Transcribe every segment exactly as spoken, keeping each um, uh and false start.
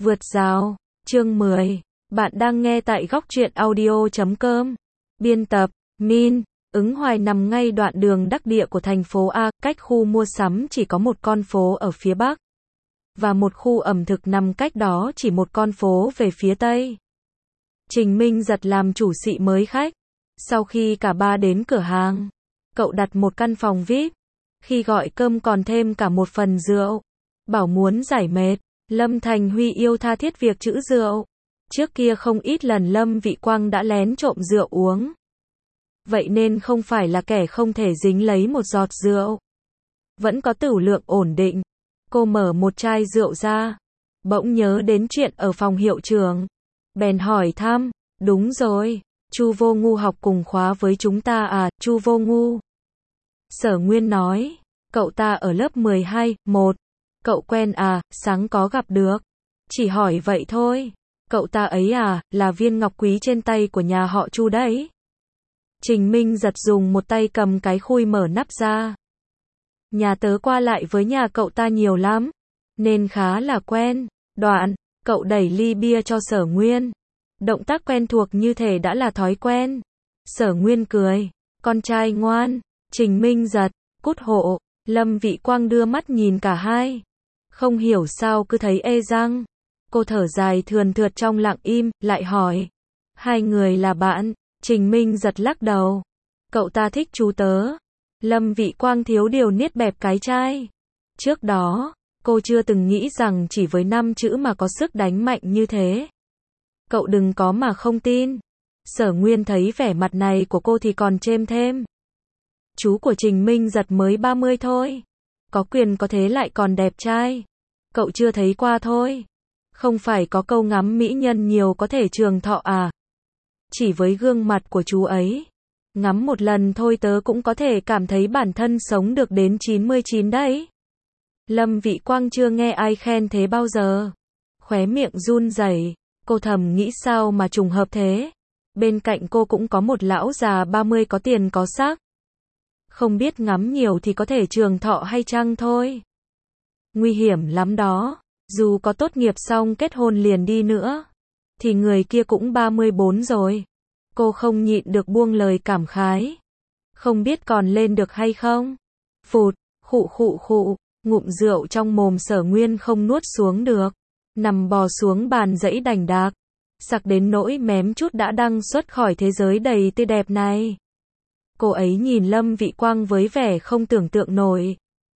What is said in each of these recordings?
Vượt rào, chương mười. Bạn đang nghe tại góc truyện audio chấm com. Biên tập, Min. Ứng Hoài nằm ngay đoạn đường đắc địa của thành phố A, cách khu mua sắm chỉ có một con phố ở phía Bắc. Và một khu ẩm thực nằm cách đó chỉ một con phố về phía Tây. Trình Minh Giật làm chủ xị mới khách. Sau khi cả ba đến cửa hàng, cậu đặt một căn phòng vi ai pi. Khi gọi cơm còn thêm cả một phần rượu. Bảo muốn giải mệt. Lâm Thành Huy yêu tha thiết việc trữ rượu. Trước kia không ít lần Lâm Vị Quang đã lén trộm rượu uống. Vậy nên không phải là kẻ không thể dính lấy một giọt rượu. Vẫn có tửu lượng ổn định. Cô mở một chai rượu ra. Bỗng nhớ đến chuyện ở phòng hiệu trưởng. Bèn hỏi thăm, đúng rồi, Chu Vô Ngu học cùng khóa với chúng ta à, Chu Vô Ngu. Sở Nguyên nói, cậu ta ở lớp mười hai, một. Cậu quen à, sáng có gặp được. Chỉ hỏi vậy thôi. Cậu ta ấy à, là viên ngọc quý trên tay của nhà họ Chu đấy. Trình Minh Giật dùng một tay cầm cái khui mở nắp ra. Nhà tớ qua lại với nhà cậu ta nhiều lắm, nên khá là quen. Đoạn, cậu đẩy ly bia cho Sở Nguyên. Động tác quen thuộc như thể đã là thói quen. Sở Nguyên cười, con trai ngoan. Trình Minh Giật, cút hộ. Lâm Vị Quang đưa mắt nhìn cả hai. Không hiểu sao cứ thấy ê răng. Cô thở dài thườn thượt trong lặng im, lại hỏi. Hai người là bạn. Trình Minh Giật lắc đầu. Cậu ta thích chú tớ. Lâm Vị Quang thiếu điều niết bẹp cái chai. Trước đó, cô chưa từng nghĩ rằng chỉ với năm chữ mà có sức đánh mạnh như thế. Cậu đừng có mà không tin. Sở Nguyên thấy vẻ mặt này của cô thì còn chêm thêm. Chú của Trình Minh Giật mới ba mươi thôi. Có quyền có thế lại còn đẹp trai. Cậu chưa thấy qua thôi. Không phải có câu ngắm mỹ nhân nhiều có thể trường thọ à? Chỉ với gương mặt của chú ấy, ngắm một lần thôi tớ cũng có thể cảm thấy bản thân sống được đến chín mươi chín đấy. Lâm Vị Quang chưa nghe ai khen thế bao giờ. Khóe miệng run rẩy, cô thầm nghĩ sao mà trùng hợp thế. Bên cạnh cô cũng có một lão già ba mươi có tiền có xác. Không biết ngắm nhiều thì có thể trường thọ hay chăng thôi. Nguy hiểm lắm đó. Dù có tốt nghiệp xong kết hôn liền đi nữa, thì người kia cũng ba mươi bốn rồi. Cô không nhịn được buông lời cảm khái. Không biết còn lên được hay không? Phụt, khụ khụ khụ, ngụm rượu trong mồm Sở Nguyên không nuốt xuống được. Nằm bò xuống bàn dãy đành đạc. Sặc đến nỗi mém chút đã đăng xuất khỏi thế giới đầy tươi đẹp này. Cô ấy nhìn Lâm Vị Quang với vẻ không tưởng tượng nổi.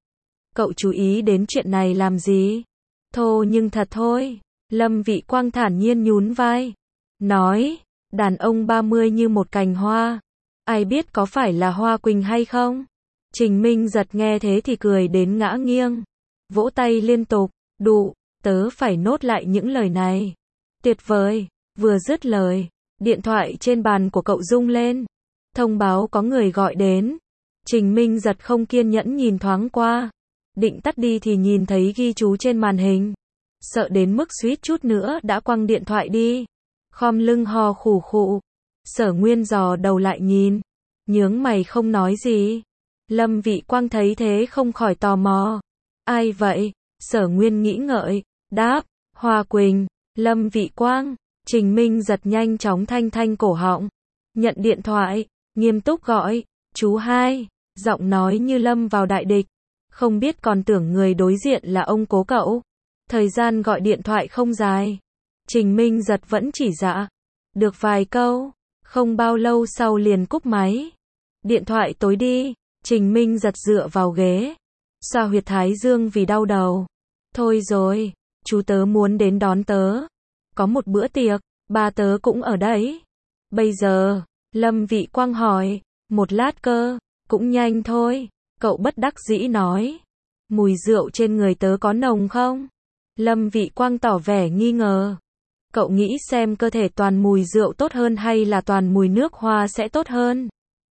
Cậu chú ý đến chuyện này làm gì? Thô nhưng thật thôi. Lâm Vị Quang thản nhiên nhún vai. Nói, đàn ông ba mươi như một cành hoa. Ai biết có phải là hoa quỳnh hay không? Trình Minh Giật nghe thế thì cười đến ngã nghiêng. Vỗ tay liên tục, đụ, tớ phải nốt lại những lời này. Tuyệt vời, vừa dứt lời. Điện thoại trên bàn của cậu rung lên. Thông báo có người gọi đến. Trình Minh Giật không kiên nhẫn nhìn thoáng qua. Định tắt đi thì nhìn thấy ghi chú trên màn hình. Sợ đến mức suýt chút nữa đã quăng điện thoại đi. Khom lưng hò khủ khụ. Sở Nguyên dò đầu lại nhìn. Nhướng mày không nói gì. Lâm Vị Quang thấy thế không khỏi tò mò. Ai vậy? Sở Nguyên nghĩ ngợi. Đáp, Hoa Quỳnh. Lâm Vị Quang. Trình Minh Giật nhanh chóng thanh thanh cổ họng. Nhận điện thoại. Nghiêm túc gọi. Chú hai. Giọng nói như lâm vào đại địch. Không biết còn tưởng người đối diện là ông cố cậu. Thời gian gọi điện thoại không dài. Trình Minh Giật vẫn chỉ dạ được vài câu. Không bao lâu sau liền cúp máy. Điện thoại tối đi. Trình Minh Giật dựa vào ghế. Xoa huyệt thái dương vì đau đầu. Thôi rồi, chú tớ muốn đến đón tớ. Có một bữa tiệc, ba tớ cũng ở đấy. Bây giờ, Lâm Vị Quang hỏi. Một lát cơ, cũng nhanh thôi. Cậu bất đắc dĩ nói. Mùi rượu trên người tớ có nồng không? Lâm Vị Quang tỏ vẻ nghi ngờ. Cậu nghĩ xem cơ thể toàn mùi rượu tốt hơn hay là toàn mùi nước hoa sẽ tốt hơn?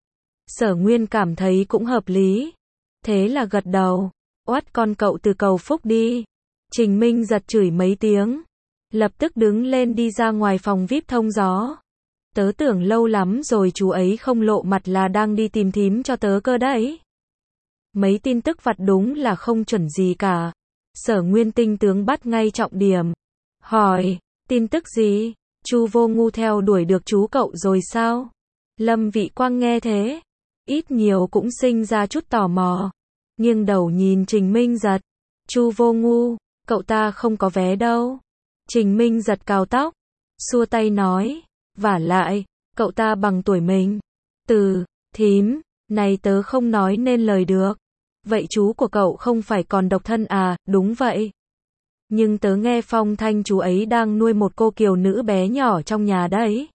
Sở Nguyên cảm thấy cũng hợp lý. Thế là gật đầu. Oát con cậu từ cầu phúc đi. Trình Minh Giật chửi mấy tiếng. Lập tức đứng lên đi ra ngoài phòng vi ai pi thông gió. Tớ tưởng lâu lắm rồi chú ấy không lộ mặt là đang đi tìm thím cho tớ cơ đấy. Mấy tin tức vặt đúng là không chuẩn gì cả. Sở Nguyên tinh tướng bắt ngay trọng điểm. Hỏi, tin tức gì? Chu Vô Ngu theo đuổi được chú cậu rồi sao? Lâm Vị Quang nghe thế, ít nhiều cũng sinh ra chút tò mò, nghiêng đầu nhìn Trình Minh Giật. Chu Vô Ngu, cậu ta không có vé đâu. Trình Minh Giật cào tóc, xua tay nói, vả lại, cậu ta bằng tuổi mình. Từ, thím, này tớ không nói nên lời được. Vậy chú của cậu không phải còn độc thân à? Đúng vậy. Nhưng tớ nghe phong thanh chú ấy đang nuôi một cô kiều nữ bé nhỏ trong nhà đấy.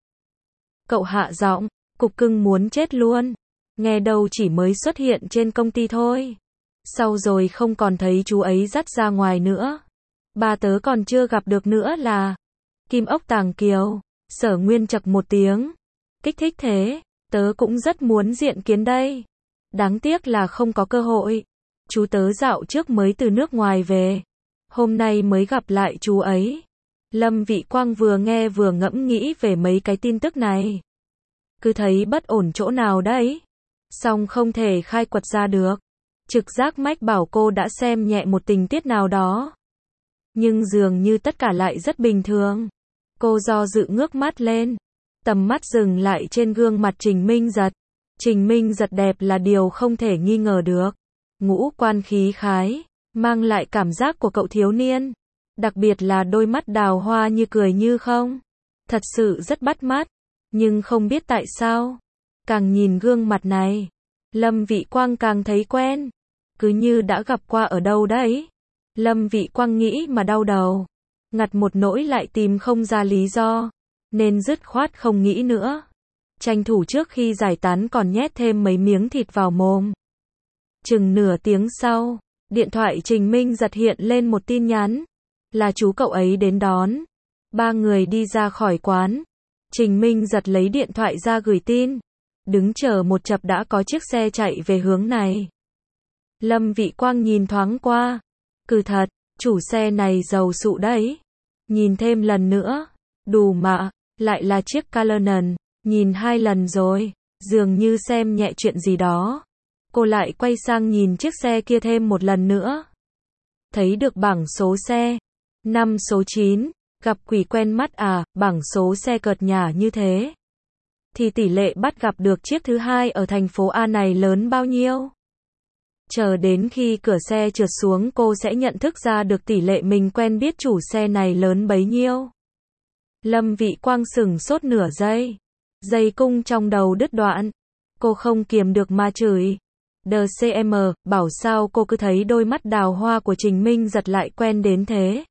Cậu hạ giọng, cục cưng muốn chết luôn. Nghe đâu chỉ mới xuất hiện trên công ty thôi. Sau rồi không còn thấy chú ấy dắt ra ngoài nữa. Ba tớ còn chưa gặp được nữa là Kim Ốc Tàng Kiều. Sở Nguyên chậc một tiếng. Kích thích thế, tớ cũng rất muốn diện kiến đây. Đáng tiếc là không có cơ hội. Chú tớ dạo trước mới từ nước ngoài về. Hôm nay mới gặp lại chú ấy. Lâm Vị Quang vừa nghe vừa ngẫm nghĩ về mấy cái tin tức này. Cứ thấy bất ổn chỗ nào đấy. Song không thể khai quật ra được. Trực giác mách bảo cô đã xem nhẹ một tình tiết nào đó. Nhưng dường như tất cả lại rất bình thường. Cô do dự ngước mắt lên. Tầm mắt dừng lại trên gương mặt Trình Minh Giật. Trình Minh Giật đẹp là điều không thể nghi ngờ được. Ngũ quan khí khái, mang lại cảm giác của cậu thiếu niên. Đặc biệt là đôi mắt đào hoa như cười như không. Thật sự rất bắt mắt. Nhưng không biết tại sao, càng nhìn gương mặt này, Lâm Vị Quang càng thấy quen. Cứ như đã gặp qua ở đâu đấy. Lâm Vị Quang nghĩ mà đau đầu. Ngặt một nỗi lại tìm không ra lý do. Nên dứt khoát không nghĩ nữa. Tranh thủ trước khi giải tán còn nhét thêm mấy miếng thịt vào mồm. Chừng nửa tiếng sau, điện thoại Trình Minh Giật hiện lên một tin nhắn. Là chú cậu ấy đến đón. Ba người đi ra khỏi quán. Trình Minh Giật lấy điện thoại ra gửi tin. Đứng chờ một chập đã có chiếc xe chạy về hướng này. Lâm Vị Quang nhìn thoáng qua. Cứ thật, chủ xe này giàu sụ đấy. Nhìn thêm lần nữa. Đủ mà, lại là chiếc Cullinan. Nhìn hai lần rồi, dường như xem nhẹ chuyện gì đó. Cô lại quay sang nhìn chiếc xe kia thêm một lần nữa. Thấy được bảng số xe. Năm số chín. Gặp quỷ quen mắt à, bảng số xe cợt nhả như thế. Thì tỷ lệ bắt gặp được chiếc thứ hai ở thành phố A này lớn bao nhiêu? Chờ đến khi cửa xe trượt xuống cô sẽ nhận thức ra được tỷ lệ mình quen biết chủ xe này lớn bấy nhiêu. Lâm Vị Quang sửng sốt nửa giây. Dây cung trong đầu đứt đoạn. Cô không kiềm được mà chửi. đê xê em, bảo sao cô cứ thấy đôi mắt đào hoa của Trình Minh Giật lại quen đến thế.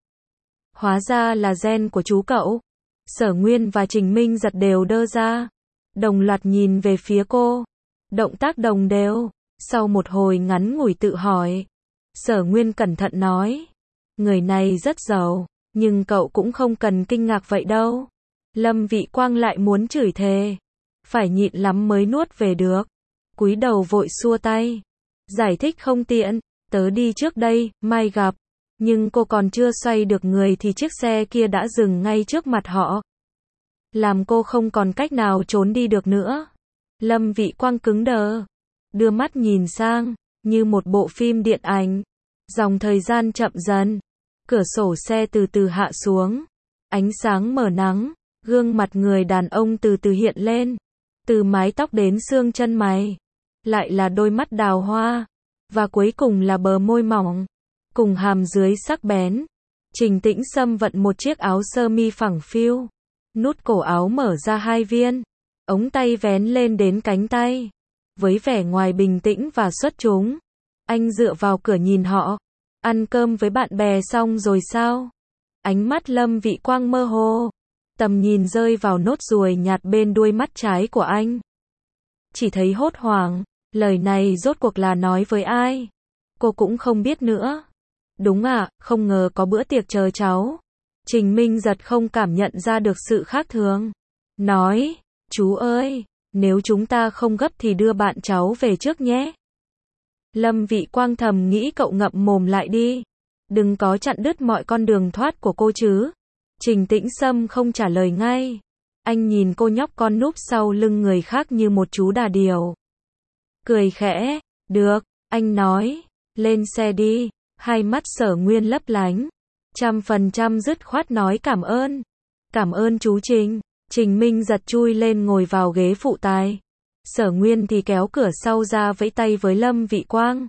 Hóa ra là gen của chú cậu. Sở Nguyên và Trình Minh Giật đều đơ ra. Đồng loạt nhìn về phía cô. Động tác đồng đều. Sau một hồi ngắn ngủi tự hỏi. Sở Nguyên cẩn thận nói. Người này rất giàu. Nhưng cậu cũng không cần kinh ngạc vậy đâu. Lâm Vị Quang lại muốn chửi thề. Phải nhịn lắm mới nuốt về được. Cúi đầu vội xua tay. Giải thích không tiện. Tớ đi trước đây, mai gặp. Nhưng cô còn chưa xoay được người thì chiếc xe kia đã dừng ngay trước mặt họ. Làm cô không còn cách nào trốn đi được nữa. Lâm Vị Quang cứng đờ. Đưa mắt nhìn sang. Như một bộ phim điện ảnh. Dòng thời gian chậm dần. Cửa sổ xe từ từ hạ xuống. Ánh sáng mở nắng. Gương mặt người đàn ông từ từ hiện lên. Từ mái tóc đến xương chân mày. Lại là đôi mắt đào hoa. Và cuối cùng là bờ môi mỏng. Cùng hàm dưới sắc bén. Trình Tĩnh Sâm vận một chiếc áo sơ mi phẳng phiu. Nút cổ áo mở ra hai viên. Ống tay vén lên đến cánh tay. Với vẻ ngoài bình tĩnh và xuất chúng. Anh dựa vào cửa nhìn họ. Ăn cơm với bạn bè xong rồi sao? Ánh mắt Lâm Vị Quang mơ hồ. Tầm nhìn rơi vào nốt ruồi nhạt bên đuôi mắt trái của anh. Chỉ thấy hốt hoảng. Lời này rốt cuộc là nói với ai? Cô cũng không biết nữa. Đúng ạ, không ngờ có bữa tiệc chờ cháu. Trình Minh Giật không cảm nhận ra được sự khác thường. Nói, chú ơi, nếu chúng ta không gấp thì đưa bạn cháu về trước nhé. Lâm Vị Quang thầm nghĩ cậu ngậm mồm lại đi. Đừng có chặn đứt mọi con đường thoát của cô chứ. Trình Tĩnh Sâm không trả lời ngay. Anh nhìn cô nhóc con núp sau lưng người khác như một chú đà điểu. Cười khẽ, được, anh nói, lên xe đi. Hai mắt Sở Nguyên lấp lánh. Trăm phần trăm dứt khoát nói cảm ơn. Cảm ơn chú Trình. Trình Minh giật chui lên ngồi vào ghế phụ tài. Sở Nguyên thì kéo cửa sau ra vẫy tay với Lâm Vị Quang.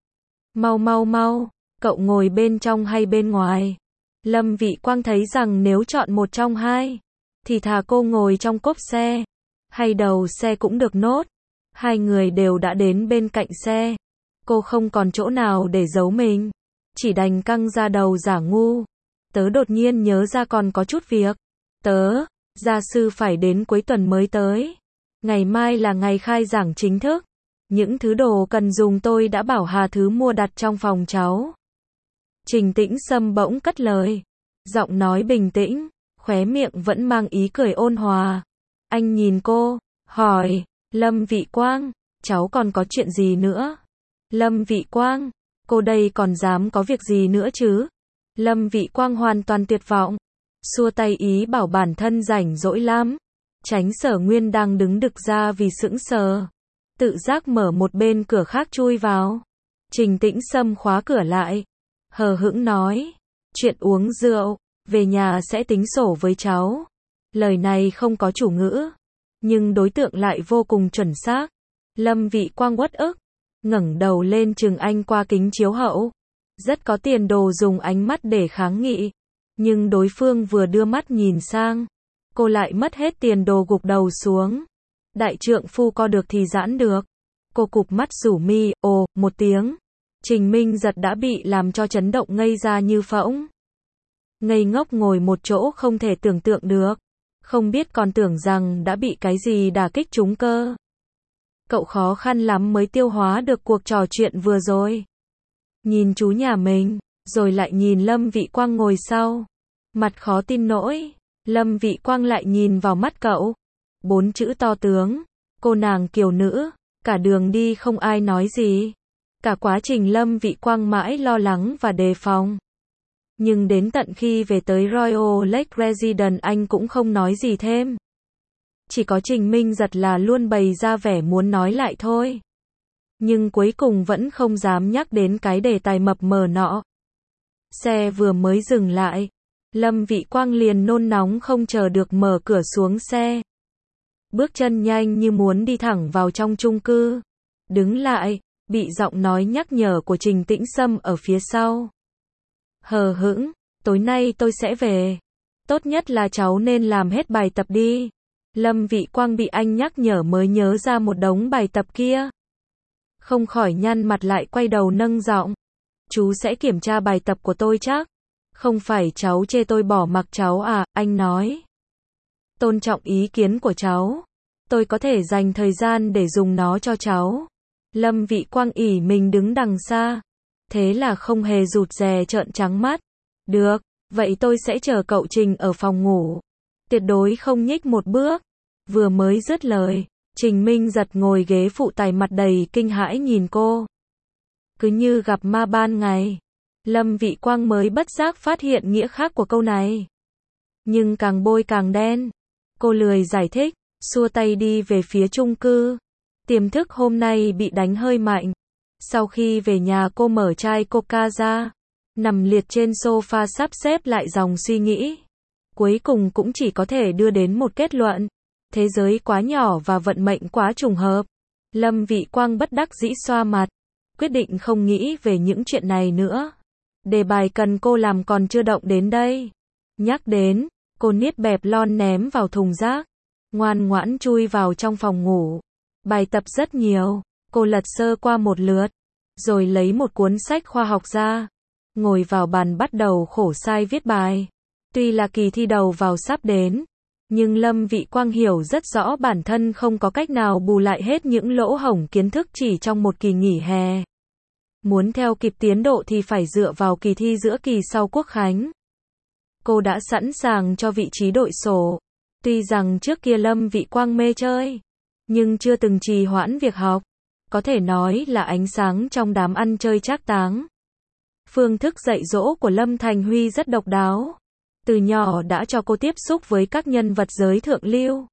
Mau mau mau, cậu ngồi bên trong hay bên ngoài? Lâm Vị Quang thấy rằng nếu chọn một trong hai, thì thà cô ngồi trong cốp xe, hay đầu xe cũng được nốt. Hai người đều đã đến bên cạnh xe. Cô không còn chỗ nào để giấu mình. Chỉ đành căng ra đầu giả ngu. Tớ đột nhiên nhớ ra còn có chút việc. Tớ, gia sư phải đến cuối tuần mới tới. Ngày mai là ngày khai giảng chính thức. Những thứ đồ cần dùng tôi đã bảo Hà Thứ mua đặt trong phòng cháu. Trình Tĩnh Sâm bỗng cất lời. Giọng nói bình tĩnh, khóe miệng vẫn mang ý cười ôn hòa. Anh nhìn cô, hỏi, Lâm Vị Quang, cháu còn có chuyện gì nữa? Lâm Vị Quang, cô đây còn dám có việc gì nữa chứ? Lâm Vị Quang hoàn toàn tuyệt vọng. Xua tay ý bảo bản thân rảnh rỗi lắm. Tránh Sở Nguyên đang đứng đực ra vì sững sờ. Tự giác mở một bên cửa khác chui vào. Trình Tĩnh Sâm khóa cửa lại. Hờ hững nói. Chuyện uống rượu, về nhà sẽ tính sổ với cháu. Lời này không có chủ ngữ. Nhưng đối tượng lại vô cùng chuẩn xác. Lâm Vị Quang uất ức. Ngẩng đầu lên chừng anh qua kính chiếu hậu. Rất có tiền đồ dùng ánh mắt để kháng nghị. Nhưng đối phương vừa đưa mắt nhìn sang. Cô lại mất hết tiền đồ gục đầu xuống. Đại trượng phu co được thì giãn được. Cô cụp mắt rủ mi, ồ, một tiếng. Trình Minh giật đã bị làm cho chấn động ngây ra như phỗng. Ngây ngốc ngồi một chỗ không thể tưởng tượng được. Không biết còn tưởng rằng đã bị cái gì đả kích trúng cơ. Cậu khó khăn lắm mới tiêu hóa được cuộc trò chuyện vừa rồi. Nhìn chú nhà mình, rồi lại nhìn Lâm Vị Quang ngồi sau. Mặt khó tin nỗi. Lâm Vị Quang lại nhìn vào mắt cậu. Bốn chữ to tướng. Cô nàng kiều nữ. Cả đường đi không ai nói gì. Cả quá trình Lâm Vị Quang mãi lo lắng và đề phòng. Nhưng đến tận khi về tới Royal Lake Residence anh cũng không nói gì thêm. Chỉ có Trình Minh giật là luôn bày ra vẻ muốn nói lại thôi. Nhưng cuối cùng vẫn không dám nhắc đến cái đề tài mập mờ nọ. Xe vừa mới dừng lại. Lâm Vị Quang liền nôn nóng không chờ được mở cửa xuống xe. Bước chân nhanh như muốn đi thẳng vào trong chung cư. Đứng lại, bị giọng nói nhắc nhở của Trình Tĩnh Sâm ở phía sau. Hờ hững, tối nay tôi sẽ về. Tốt nhất là cháu nên làm hết bài tập đi. Lâm Vị Quang bị anh nhắc nhở mới nhớ ra một đống bài tập kia. Không khỏi nhăn mặt lại quay đầu nâng giọng. Chú sẽ kiểm tra bài tập của tôi chắc. Không phải cháu chê tôi bỏ mặc cháu à, anh nói. Tôn trọng ý kiến của cháu. Tôi có thể dành thời gian để dùng nó cho cháu. Lâm Vị Quang ỉ mình đứng đằng xa. Thế là không hề rụt rè trợn trắng mắt. Được, vậy tôi sẽ chờ cậu Trình ở phòng ngủ. Tuyệt đối không nhích một bước. Vừa mới dứt lời, Trình Minh giật ngồi ghế phụ tài mặt đầy kinh hãi nhìn cô. Cứ như gặp ma ban ngày. Lâm Vị Quang mới bất giác phát hiện nghĩa khác của câu này. Nhưng càng bôi càng đen. Cô lười giải thích, xua tay đi về phía chung cư. Tiềm thức hôm nay bị đánh hơi mạnh. Sau khi về nhà cô mở chai coca ra. Nằm liệt trên sofa sắp xếp lại dòng suy nghĩ. Cuối cùng cũng chỉ có thể đưa đến một kết luận. Thế giới quá nhỏ và vận mệnh quá trùng hợp. Lâm Vị Quang bất đắc dĩ xoa mặt. Quyết định không nghĩ về những chuyện này nữa. Đề bài cần cô làm còn chưa động đến đây. Nhắc đến, cô niết bẹp lon ném vào thùng rác. Ngoan ngoãn chui vào trong phòng ngủ. Bài tập rất nhiều. Cô lật sơ qua một lượt. Rồi lấy một cuốn sách khoa học ra. Ngồi vào bàn bắt đầu khổ sai viết bài. Tuy là kỳ thi đầu vào sắp đến. Nhưng Lâm Vị Quang hiểu rất rõ bản thân không có cách nào bù lại hết những lỗ hổng kiến thức chỉ trong một kỳ nghỉ hè. Muốn theo kịp tiến độ thì phải dựa vào kỳ thi giữa kỳ sau Quốc khánh. Cô đã sẵn sàng cho vị trí đội sổ. Tuy rằng trước kia Lâm Vị Quang mê chơi, nhưng chưa từng trì hoãn việc học. Có thể nói là ánh sáng trong đám ăn chơi trác táng. Phương thức dạy dỗ của Lâm Thành Huy rất độc đáo. Từ nhỏ đã cho cô tiếp xúc với các nhân vật giới thượng lưu.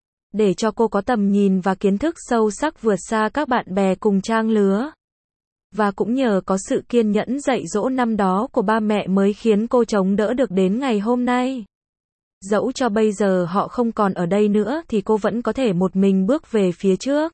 Để cho cô có tầm nhìn và kiến thức sâu sắc vượt xa các bạn bè cùng trang lứa. Và cũng nhờ có sự kiên nhẫn dạy dỗ năm đó của ba mẹ mới khiến cô chống đỡ được đến ngày hôm nay. Dẫu cho bây giờ họ không còn ở đây nữa thì cô vẫn có thể một mình bước về phía trước.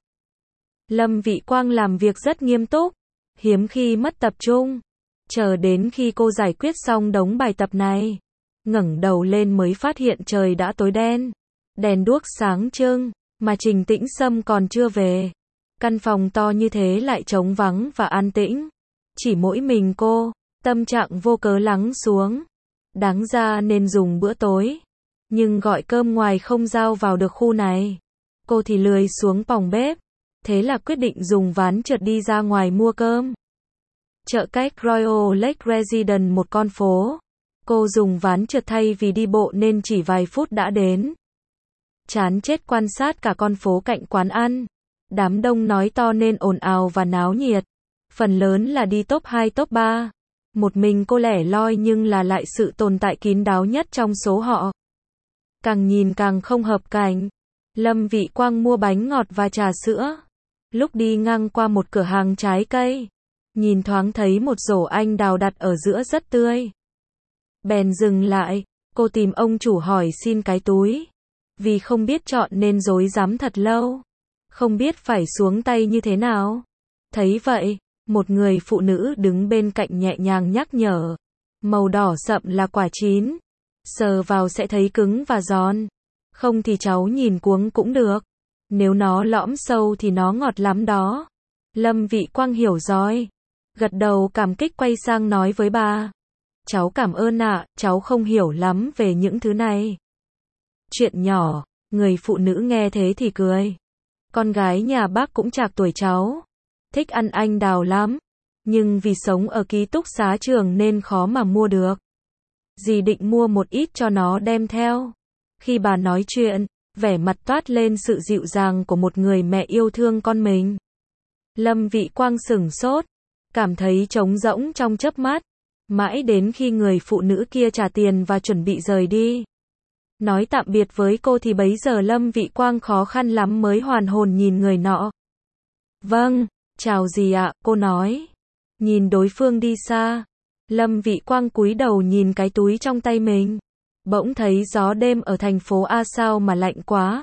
Lâm Vị Quang làm việc rất nghiêm túc, hiếm khi mất tập trung. Chờ đến khi cô giải quyết xong đống bài tập này, ngẩng đầu lên mới phát hiện trời đã tối đen. Đèn đuốc sáng trưng, mà Trình Tĩnh Sâm còn chưa về. Căn phòng to như thế lại trống vắng và an tĩnh. Chỉ mỗi mình cô, tâm trạng vô cớ lắng xuống. Đáng ra nên dùng bữa tối, nhưng gọi cơm ngoài không giao vào được khu này. Cô thì lười xuống phòng bếp, thế là quyết định dùng ván trượt đi ra ngoài mua cơm. Chợ cách Royal Lake Residence một con phố. Cô dùng ván trượt thay vì đi bộ nên chỉ vài phút đã đến. Chán chết quan sát cả con phố cạnh quán ăn. Đám đông nói to nên ồn ào và náo nhiệt. Phần lớn là đi top hai top ba. Một mình cô lẻ loi nhưng là lại sự tồn tại kín đáo nhất trong số họ. Càng nhìn càng không hợp cảnh. Lâm Vị Quang mua bánh ngọt và trà sữa. Lúc đi ngang qua một cửa hàng trái cây, nhìn thoáng thấy một rổ anh đào đặt ở giữa rất tươi. Bèn dừng lại, cô tìm ông chủ hỏi xin cái túi. Vì không biết chọn nên rối rắm thật lâu. Không biết phải xuống tay như thế nào. Thấy vậy, một người phụ nữ đứng bên cạnh nhẹ nhàng nhắc nhở. Màu đỏ sậm là quả chín. Sờ vào sẽ thấy cứng và giòn. Không thì cháu nhìn cuống cũng được. Nếu nó lõm sâu thì nó ngọt lắm đó. Lâm Vị Quang hiểu rồi. Gật đầu cảm kích quay sang nói với bà. Cháu cảm ơn ạ, cháu không hiểu lắm về những thứ này. Chuyện nhỏ, người phụ nữ nghe thế thì cười. Con gái nhà bác cũng trạc tuổi cháu. Thích ăn anh đào lắm. Nhưng vì sống ở ký túc xá trường nên khó mà mua được. Dì định mua một ít cho nó đem theo. Khi bà nói chuyện, vẻ mặt toát lên sự dịu dàng của một người mẹ yêu thương con mình. Lâm Vị Quang sửng sốt, cảm thấy trống rỗng trong chớp mắt. Mãi đến khi người phụ nữ kia trả tiền và chuẩn bị rời đi. Nói tạm biệt với cô thì bấy giờ Lâm Vị Quang khó khăn lắm mới hoàn hồn nhìn người nọ. Vâng, chào dì ạ, cô nói. Nhìn đối phương đi xa, Lâm Vị Quang cúi đầu nhìn cái túi trong tay mình. Bỗng thấy gió đêm ở thành phố A sao mà lạnh quá.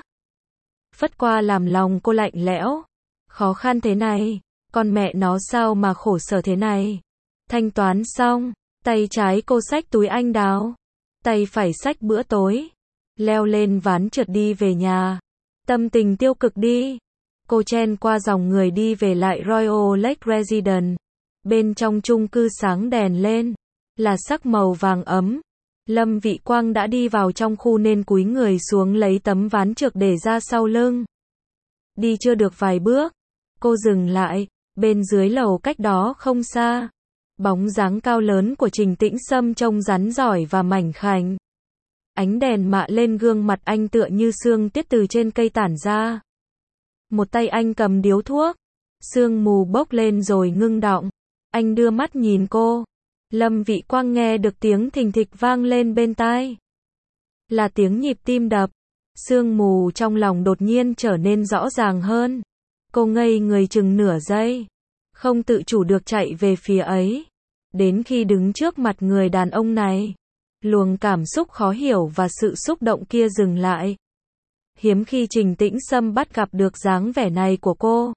Phất qua làm lòng cô lạnh lẽo. Khó khăn thế này, con mẹ nó sao mà khổ sở thế này. Thanh toán xong, tay trái cô xách túi anh đào, tay phải xách bữa tối, leo lên ván trượt đi về nhà. Tâm tình tiêu cực đi. Cô chen qua dòng người đi về lại Royal Lake Residence. Bên trong chung cư sáng đèn lên, là sắc màu vàng ấm. Lâm Vị Quang đã đi vào trong khu nên cúi người xuống lấy tấm ván trượt để ra sau lưng. Đi chưa được vài bước, cô dừng lại, bên dưới lầu cách đó không xa. Bóng dáng cao lớn của Trình Tĩnh Sâm trông rắn giỏi và mảnh khảnh. Ánh đèn mạ lên gương mặt anh tựa như sương tiết từ trên cây tản ra. Một tay anh cầm điếu thuốc, sương mù bốc lên rồi ngưng đọng. Anh đưa mắt nhìn cô. Lâm Vị Quang nghe được tiếng thình thịch vang lên bên tai. Là tiếng nhịp tim đập. Sương mù trong lòng đột nhiên trở nên rõ ràng hơn. Cô ngây người chừng nửa giây, không tự chủ được chạy về phía ấy. Đến khi đứng trước mặt người đàn ông này, luồng cảm xúc khó hiểu và sự xúc động kia dừng lại. Hiếm khi Trình Tĩnh Sâm bắt gặp được dáng vẻ này của cô.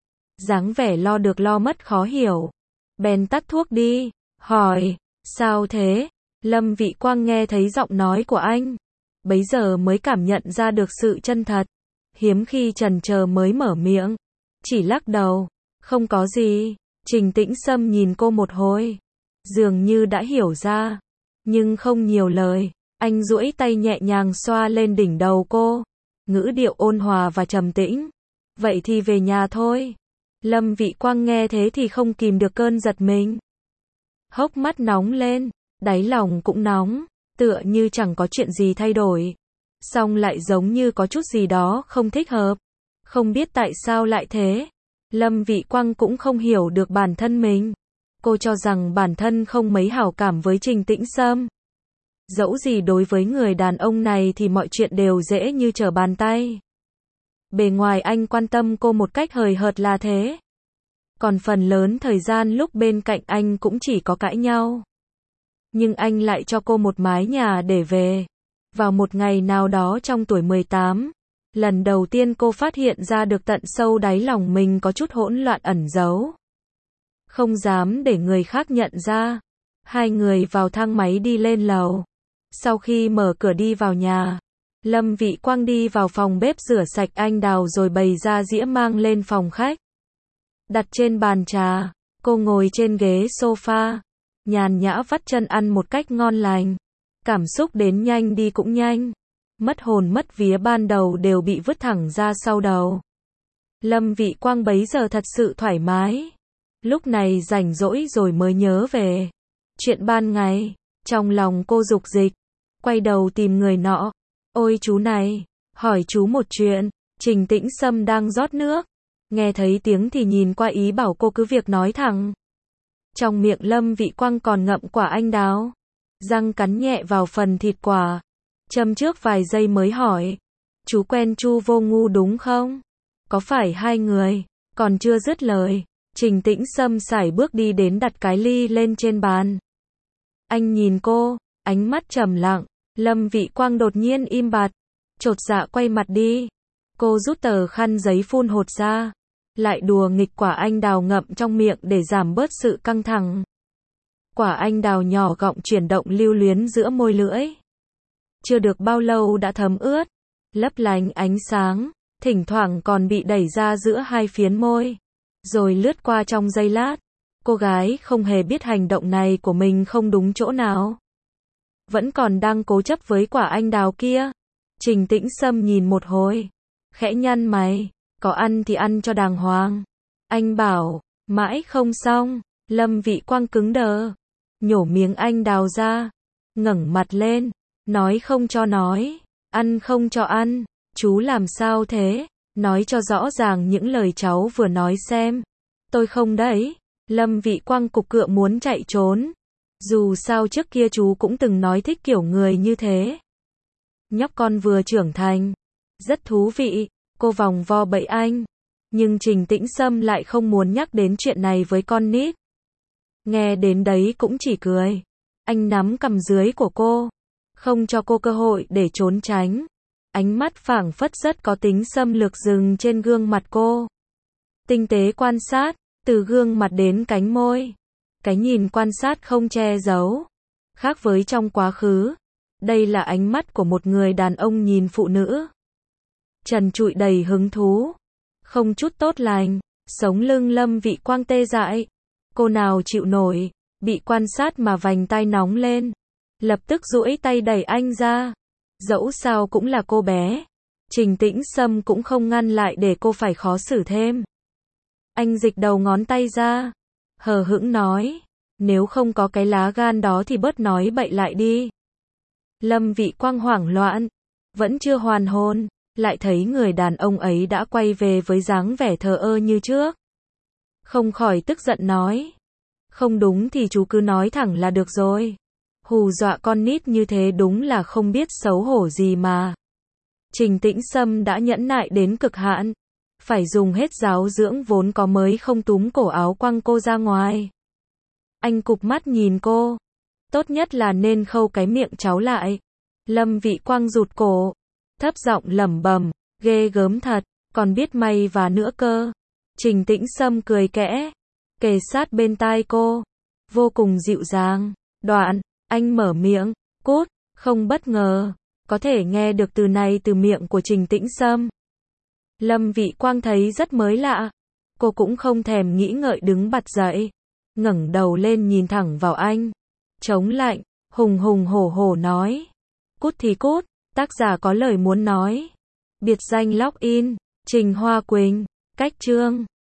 Dáng vẻ lo được lo mất khó hiểu. Bèn tắt thuốc đi, hỏi, sao thế? Lâm Vị Quang nghe thấy giọng nói của anh, bấy giờ mới cảm nhận ra được sự chân thật. Hiếm khi chần chờ mới mở miệng, chỉ lắc đầu, không có gì. Trình Tĩnh Sâm nhìn cô một hồi, dường như đã hiểu ra, nhưng không nhiều lời. Anh duỗi tay nhẹ nhàng xoa lên đỉnh đầu cô, ngữ điệu ôn hòa và trầm tĩnh. Vậy thì về nhà thôi. Lâm Vị Quang nghe thế thì không kìm được cơn giật mình. Hốc mắt nóng lên, đáy lòng cũng nóng, tựa như chẳng có chuyện gì thay đổi. Song lại giống như có chút gì đó không thích hợp. Không biết tại sao lại thế. Lâm Vị Quang cũng không hiểu được bản thân mình. Cô cho rằng bản thân không mấy hảo cảm với Trình Tĩnh Sâm. Dẫu gì đối với người đàn ông này thì mọi chuyện đều dễ như trở bàn tay. Bề ngoài anh quan tâm cô một cách hời hợt là thế. Còn phần lớn thời gian lúc bên cạnh anh cũng chỉ có cãi nhau. Nhưng anh lại cho cô một mái nhà để về. Vào một ngày nào đó trong tuổi mười tám, lần đầu tiên cô phát hiện ra được tận sâu đáy lòng mình có chút hỗn loạn ẩn giấu. Không dám để người khác nhận ra. Hai người vào thang máy đi lên lầu. Sau khi mở cửa đi vào nhà, Lâm Vị Quang đi vào phòng bếp rửa sạch anh đào rồi bày ra dĩa mang lên phòng khách. Đặt trên bàn trà, cô ngồi trên ghế sofa, nhàn nhã vắt chân ăn một cách ngon lành. Cảm xúc đến nhanh đi cũng nhanh. Mất hồn mất vía ban đầu đều bị vứt thẳng ra sau đầu. Lâm Vị Quang bấy giờ thật sự thoải mái. Lúc này rảnh rỗi rồi mới nhớ về chuyện ban ngày. Trong lòng cô dục dịch, quay đầu tìm người nọ. Ôi chú này, hỏi chú một chuyện. Trình Tĩnh Sâm đang rót nước. Nghe thấy tiếng thì nhìn qua ý bảo cô cứ việc nói thẳng. Trong miệng Lâm Vị Quang còn ngậm quả anh đào. Răng cắn nhẹ vào phần thịt quả. Châm trước vài giây mới hỏi. Chú quen Chu Vô Ngu đúng không? Có phải hai người? Còn chưa dứt lời, Trình Tĩnh Sâm sải bước đi đến đặt cái ly lên trên bàn. Anh nhìn cô, ánh mắt trầm lặng. Lâm Vị Quang đột nhiên im bặt, chột dạ quay mặt đi. Cô rút tờ khăn giấy phun hột ra, lại đùa nghịch quả anh đào ngậm trong miệng để giảm bớt sự căng thẳng. Quả anh đào nhỏ gọng chuyển động lưu luyến giữa môi lưỡi. Chưa được bao lâu đã thấm ướt, lấp lánh ánh sáng, thỉnh thoảng còn bị đẩy ra giữa hai phiến môi, rồi lướt qua trong giây lát. Cô gái không hề biết hành động này của mình không đúng chỗ nào. Vẫn còn đang cố chấp với quả anh đào kia. Trình Tĩnh Sâm nhìn một hồi, khẽ nhăn mày, có ăn thì ăn cho đàng hoàng. Anh bảo, mãi không xong. Lâm Vị Quang cứng đờ, nhổ miếng anh đào ra, ngẩng mặt lên, nói không cho nói, ăn không cho ăn. Chú làm sao thế? Nói cho rõ ràng những lời cháu vừa nói xem. Tôi không đấy. Lâm Vị Quang cục cựa muốn chạy trốn. Dù sao trước kia chú cũng từng nói thích kiểu người như thế. Nhóc con vừa trưởng thành, rất thú vị. Cô vòng vo bậy anh. Nhưng Trình Tĩnh Sâm lại không muốn nhắc đến chuyện này với con nít. Nghe đến đấy cũng chỉ cười. Anh nắm cằm dưới của cô, không cho cô cơ hội để trốn tránh. Ánh mắt phảng phất rất có tính xâm lược dừng trên gương mặt cô. Tinh tế quan sát, từ gương mặt đến cánh môi. Cái nhìn quan sát không che giấu. Khác với trong quá khứ, đây là ánh mắt của một người đàn ông nhìn phụ nữ. Trần trụi đầy hứng thú, không chút tốt lành. Sống lưng Lâm Vị Quang tê dại. Cô nào chịu nổi, bị quan sát mà vành tai nóng lên. Lập tức duỗi tay đẩy anh ra. Dẫu sao cũng là cô bé. Trình Tĩnh Sâm cũng không ngăn lại để cô phải khó xử thêm. Anh dịch đầu ngón tay ra, hờ hững nói, nếu không có cái lá gan đó thì bớt nói bậy lại đi. Lâm Vị Quang hoảng loạn, vẫn chưa hoàn hồn, lại thấy người đàn ông ấy đã quay về với dáng vẻ thờ ơ như trước. Không khỏi tức giận nói, không đúng thì chú cứ nói thẳng là được rồi. Hù dọa con nít như thế đúng là không biết xấu hổ gì mà. Trình Tĩnh Sâm đã nhẫn nại đến cực hạn, phải dùng hết giáo dưỡng vốn có mới không túm cổ áo quăng cô ra ngoài. Anh cụp mắt nhìn cô, tốt nhất là nên khâu cái miệng cháu lại. Lâm Vị Quang rụt cổ, thấp giọng lẩm bẩm, ghê gớm thật, còn biết may và nữa cơ. Trình Tĩnh Sâm cười kẽ, kề sát bên tai cô, vô cùng dịu dàng. Đoạn, anh mở miệng, cút. Không bất ngờ, có thể nghe được từ này từ miệng của Trình Tĩnh Sâm. Lâm Vị Quang thấy rất mới lạ. Cô cũng không thèm nghĩ ngợi đứng bật dậy, ngẩng đầu lên nhìn thẳng vào anh, chống lạnh, hùng hùng hổ hổ nói, cút thì cút. Tác giả có lời muốn nói. Biệt danh login, Trình Hoa Quỳnh, cách chương